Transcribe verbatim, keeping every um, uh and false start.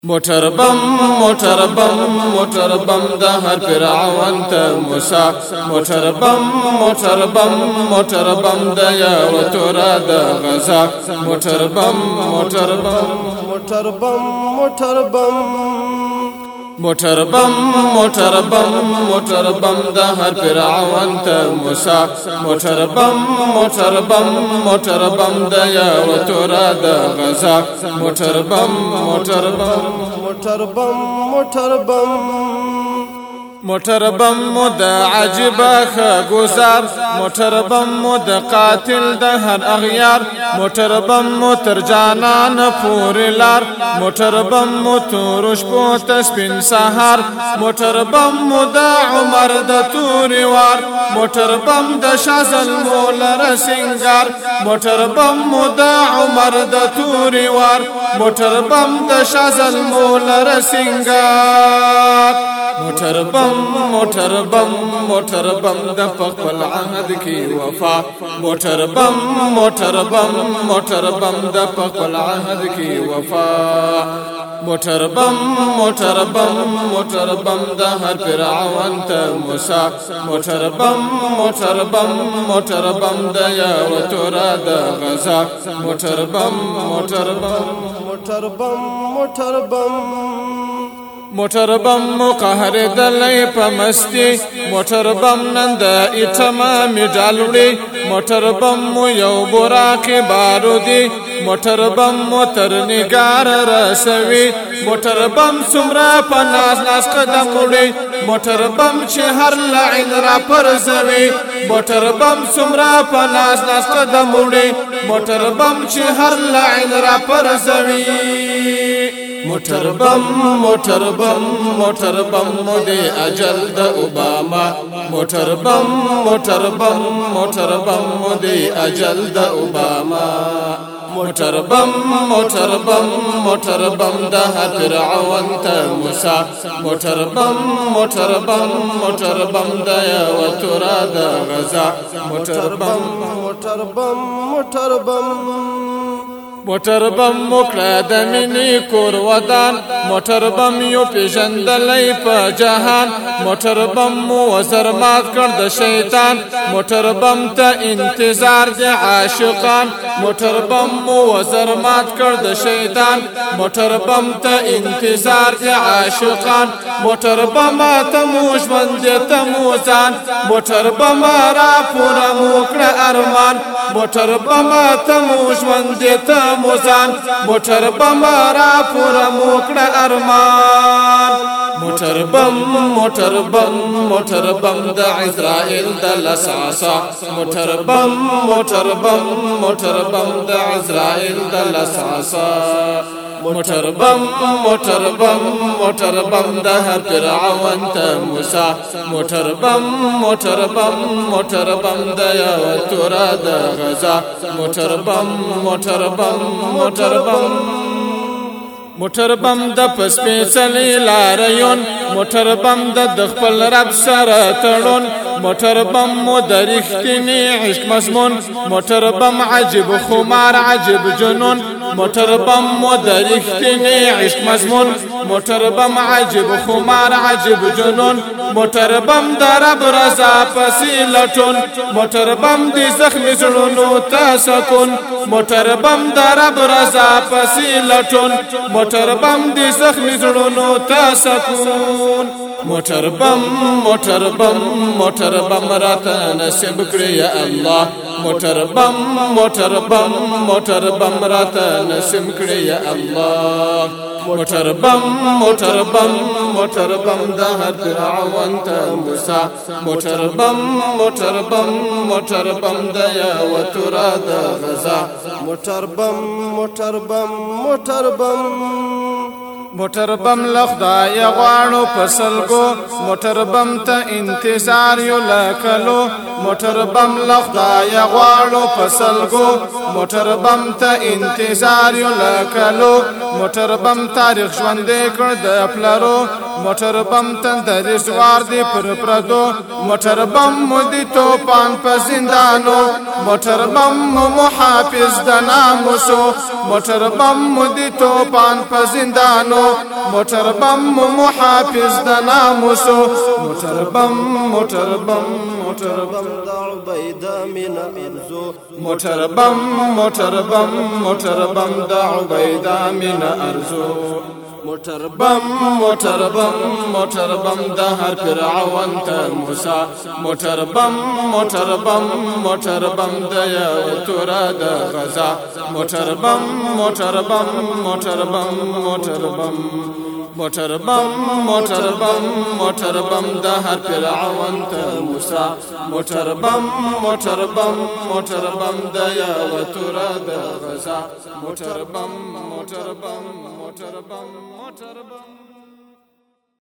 موټر بم موټر بم موټر بم د هر فرعون ته موسی موټر بم موټر بم موټر بم د یو تور د غزا موټر بم موټر بم موټر بم موټر بم موټر بم موټر بم موټر بم د هر فرعون ته موسی موټر بم موټر بم موټر بم د یو تور د غزا موټر بم موټر بم موټر بم موټر بم موټر بم مد عجبه خگزار موټر بم مد قاتل د هر اغیار موټر بم تر جانان پورې لار موټر بم تورش پوت سپین سهار موټر بم مد عمر د توري وار موټر بم د شازل مولر سنگار موټر بم مد عمر د توري وار موټر بم د شازل مولر سنگار موټر بم موټر بم موټر بم د خپل عهد کی وفا موټر بم موټر بم موټر بم د خپل عهد کی وفا موټر بم موټر بم موټر بم د هر فرعون ته موسی موټر بم موټر بم موټر بم د یو تور د غزا موټر بم موټر بم موټر بم موټر بم موټر بم قهر دلای په مستی موټر بم نند اتمام ډالوړي موټر بم یو براق بارودي موټر بم موټر نگار رسوي موټر بم سمرا په ناز ناز قدم وړي موټر بم چې هر لعن را پرزوي موټر بم سمرا په ناز ناز قدم وړي موټر بم چې هر لعن را پرزوي موټر بم موټر بم موټر بم مودي اجل د اوباما موټر بم موټر بم موټر بم مودي اجل د اوباما موټر بم موټر بم موټر بم د فرعون ته موسی موټر بم موټر بم موټر بم د یو تور د غزا موټر بم موټر بم موټر بم موټر بم مکړه د مینې کور ودان موټر بم یو پیژندلای په جهان موټر بم وزر مات کړ د شیطان موټر بم ته انتظار د عاشقان موټر بم وزر مات کړ د شیطان موټر بم ته انتظار د عاشقان موټر بم ته موش بند ته موزان موټر بم را پورا مکړه ارمان موټر بم ته موش بند ته موزان موټر بم را پورا موکړه ارمان موټر بم موټر بم موټر بم د اسرائیل د لساسا موټر بم موټر بم موټر بم د اسرائیل د لساسا موټر بم موټر بم موټر بم د هر فرعون ته موسی موټر بم موټر بم موټر بم د یو تور د غزا موټر بم موټر بم موټر بم موټر بم د پسپېڅلې لاریون موټر بم د خپل رب سره تړون موټر بم مو د رښتینی عشق مضمون موټر بم عجب خمار عجب جنون موټر بم مو د رښتینی عشق مضمون موټر بم عجب خمار عجب جنون موټر بم د رب رضا پسې لټون موټر بم د زخمي زړونو ته سکون موټر بم د رب رضا پسې لټون موټر بم د زخمي زړونو ته سکون موټر بم موټر بم موټر بم راته نصیب کړی یا الله موټر بم موټر بم موټر بم راته نصیب کړی یا الله موټر بم موټر بم موټر بم د هر فرعون ته موسی موټر بم موټر بم موټر بم د یو تور د غزا موټر بم موټر بم موټر بم موټر بم لخدای غواړو پسلګو موټر بم ته انتظار یو لکلو موټر بم لخدای غواړو پسلګو موټر بم ته انتظار یو لکلو موټر بم تاریخ ژوندی کړ د پلرو موټر بم تندري زوار دی پر پردو موټر بم مو دی توپان په زندانو موټر بم مو محافظ د ناموسو موټر بم مو دی توپان په زندانو موټر بم مو محافظ د ناموسو موټر بم موټر بم موټر بم د عبیده من ارزو موټر بم موټر بم موټر بم د عبیده من ارزو موټر بم موټر بم موټر بم د هر فرعون تر موسی موټر بم موټر بم موټر بم د یو تور د غزا موټر بم موټر بم موټر بم موټر بم موټر بم موټر بم موټر بم د هر فرعون تر موسی موټر بم موټر بم موټر بم د یو تور د غزا موټر بم موټر بم موټر بم موټر بم